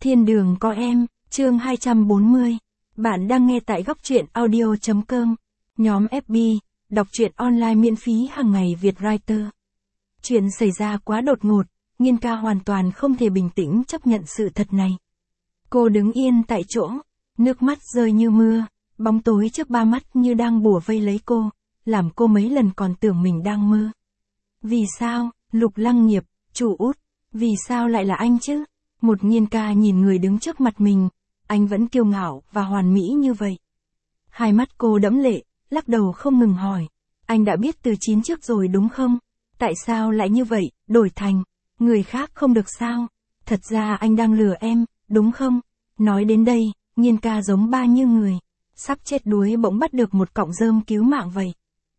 Thiên đường có em, chương 240. Bạn đang nghe tại góc truyện audio.com. Nhóm FB, đọc truyện online miễn phí hàng ngày Việt Writer. Chuyện xảy ra quá đột ngột, Nghiên Ca hoàn toàn không thể bình tĩnh chấp nhận sự thật này. Cô đứng yên tại chỗ, nước mắt rơi như mưa, bóng tối trước ba mắt như đang bủa vây lấy cô, làm cô mấy lần còn tưởng mình đang mơ. Vì sao, Lục Lăng Nghiệp, chủ Út, vì sao lại là anh chứ? Một Nghiên Ca nhìn người đứng trước mặt mình, anh vẫn kiêu ngạo và hoàn mỹ như vậy. Hai mắt cô đẫm lệ, lắc đầu không ngừng hỏi, anh đã biết từ 9 trước rồi đúng không? Tại sao lại như vậy, đổi thành, người khác không được sao? Thật ra anh đang lừa em, đúng không? Nói đến đây, Nghiên Ca giống ba như người, sắp chết đuối bỗng bắt được một cọng rơm cứu mạng vậy.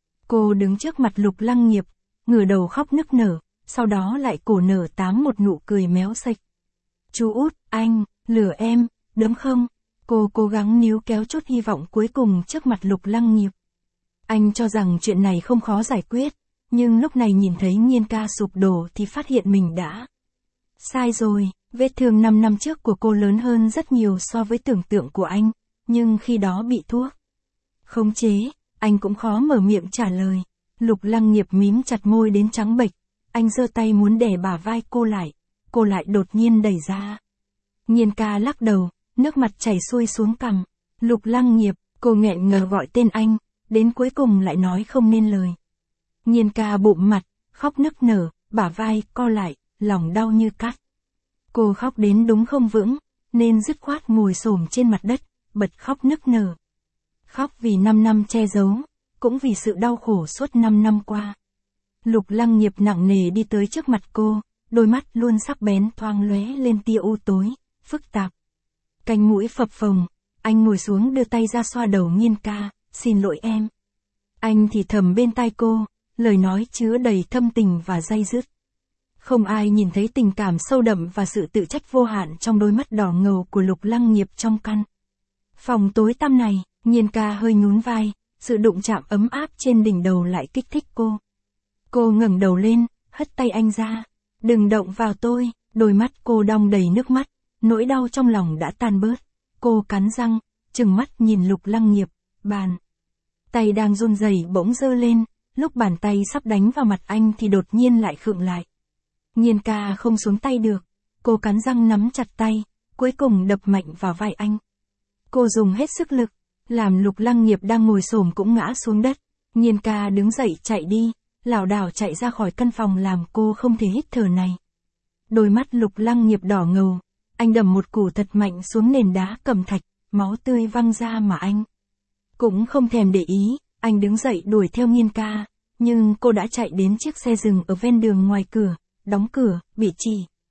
Cô đứng trước mặt Lục Lăng Nghiệp, ngửa đầu khóc nức nở, sau đó lại cổ nở tám một nụ cười méo sạch. Chú Út, anh, lừa em, đúng không? Cô cố gắng níu kéo chút hy vọng cuối cùng trước mặt Lục Lăng Nghiệp. Anh cho rằng chuyện này không khó giải quyết, nhưng lúc này nhìn thấy Nghiên Ca sụp đổ thì phát hiện mình đã sai rồi. Vết thương 5 năm trước của cô lớn hơn rất nhiều so với tưởng tượng của anh, nhưng khi đó bị thuốc khống chế, anh cũng khó mở miệng trả lời. Lục Lăng Nghiệp mím chặt môi đến trắng bệch, anh giơ tay muốn đè bả vai cô lại đột nhiên đẩy ra. Nghiên Ca lắc đầu, nước mặt chảy xuôi xuống cằm. Lục Lăng Nghiệp, cô nghẹn ngào gọi tên anh, đến cuối cùng lại nói không nên lời. Nghiên Ca bụm mặt, khóc nức nở, bả vai co lại, lòng đau như cắt. Cô khóc đến đúng không vững, nên dứt khoát ngồi xổm trên mặt đất, bật khóc nức nở. Khóc vì 5 năm che giấu, cũng vì sự đau khổ suốt 5 năm qua. Lục Lăng Nghiệp nặng nề đi tới trước mặt cô, đôi mắt luôn sắc bén thoáng lóe lên tia u tối, phức tạp. Cánh mũi phập phồng, anh ngồi xuống đưa tay ra xoa đầu Nghiên Ca, xin lỗi em. Anh thì thầm bên tai cô, lời nói chứa đầy thâm tình và day dứt. Không ai nhìn thấy tình cảm sâu đậm và sự tự trách vô hạn trong đôi mắt đỏ ngầu của Lục Lăng Nghiệp trong căn phòng tối tăm này. Nghiên Ca hơi nhún vai, sự đụng chạm ấm áp trên đỉnh đầu lại kích thích cô. Cô ngẩng đầu lên, hất tay anh ra. Đừng động vào tôi. Đôi mắt cô đong đầy nước mắt, nỗi đau trong lòng đã tan bớt. Cô cắn răng, trừng mắt nhìn Lục Lăng Nghiệp, bàn tay đang run rẩy bỗng giơ lên, lúc bàn tay sắp đánh vào mặt anh thì đột nhiên lại khựng lại. Nghiên Ca không xuống tay được, cô cắn răng nắm chặt tay, cuối cùng đập mạnh vào vai anh. Cô dùng hết sức lực, làm Lục Lăng Nghiệp đang ngồi xổm cũng ngã xuống đất. Nghiên Ca đứng dậy chạy đi, lảo đảo chạy ra khỏi căn phòng làm cô không thể hít thở này. Đôi mắt Lục Lăng Nghiệp đỏ ngầu, anh đầm một cú thật mạnh xuống nền đá cẩm thạch, máu tươi văng ra mà anh cũng không thèm để ý. Anh đứng dậy đuổi theo Nghiên Ca, nhưng cô đã chạy đến chiếc xe dừng ở ven đường ngoài cửa, đóng cửa, bị chỉ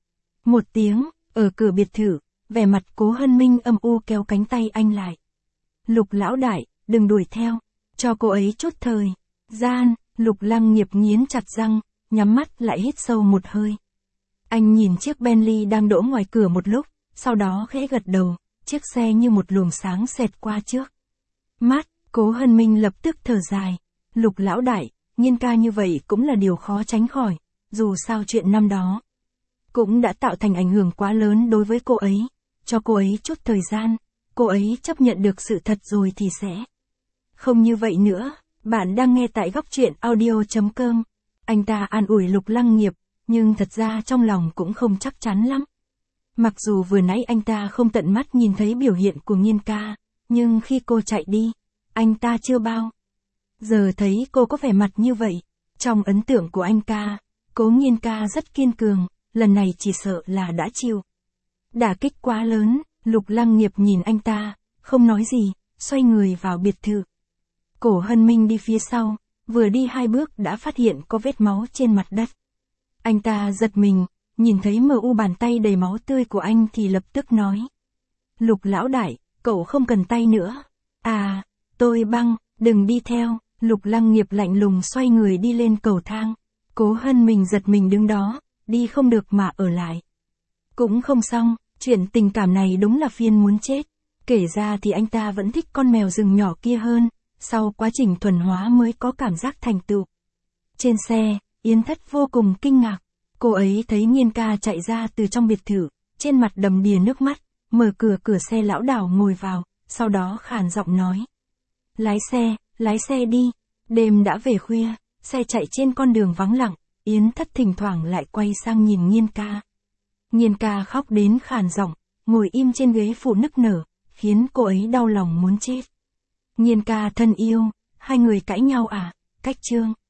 một tiếng. Ở cửa biệt thự, vẻ mặt Cố Hân Minh âm u kéo cánh tay anh lại. Lục lão đại, đừng đuổi theo, cho cô ấy chút thời gian. Lục Lăng Nghiệp nghiến chặt răng, nhắm mắt lại hít sâu một hơi. Anh nhìn chiếc Bentley đang đỗ ngoài cửa một lúc, sau đó khẽ gật đầu, chiếc xe như một luồng sáng xẹt qua trước mắt. Cố Hân Minh lập tức thở dài. Lục lão đại, Nghiên Ca như vậy cũng là điều khó tránh khỏi, dù sao chuyện năm đó cũng đã tạo thành ảnh hưởng quá lớn đối với cô ấy. Cho cô ấy chút thời gian, cô ấy chấp nhận được sự thật rồi thì sẽ không như vậy nữa. Bạn đang nghe tại góc truyện audio.com. Anh ta an ủi Lục Lăng Nghiệp, nhưng thật ra trong lòng cũng không chắc chắn lắm. Mặc dù vừa nãy anh ta không tận mắt nhìn thấy biểu hiện của Nghiên Ca, nhưng khi cô chạy đi, anh ta chưa bao giờ thấy cô có vẻ mặt như vậy. Trong ấn tượng của anh ta, Cố Nghiên Ca rất kiên cường, lần này chỉ sợ là đã chịu đả kích quá lớn. Lục Lăng Nghiệp nhìn anh ta, không nói gì, xoay người vào biệt thự. Cố Hân Minh đi phía sau, vừa đi 2 bước đã phát hiện có vết máu trên mặt đất. Anh ta giật mình, nhìn thấy mờ u bàn tay đầy máu tươi của anh thì lập tức nói. Lục lão đại, cậu không cần tay nữa. À, tôi băng, đừng đi theo. Lục Lăng Nghiệp lạnh lùng xoay người đi lên cầu thang. Cố Hân Minh giật mình đứng đó, đi không được mà ở lại cũng không xong. Chuyện tình cảm này đúng là phiền muốn chết. Kể ra thì anh ta vẫn thích con mèo rừng nhỏ kia hơn, sau quá trình thuần hóa mới có cảm giác thành tựu. Trên xe, Yến Thất vô cùng kinh ngạc. Cô ấy thấy Nghiên Ca chạy ra từ trong biệt thự, trên mặt đầm đìa nước mắt, mở cửa xe lão đảo ngồi vào, sau đó khàn giọng nói. Lái xe đi, đêm đã về khuya, xe chạy trên con đường vắng lặng, Yến Thất thỉnh thoảng lại quay sang nhìn Nhiên ca. Nhiên ca khóc đến khàn giọng, ngồi im trên ghế phụ nức nở, khiến cô ấy đau lòng muốn chết. Nhiên ca thân yêu, hai người cãi nhau à, cách chương.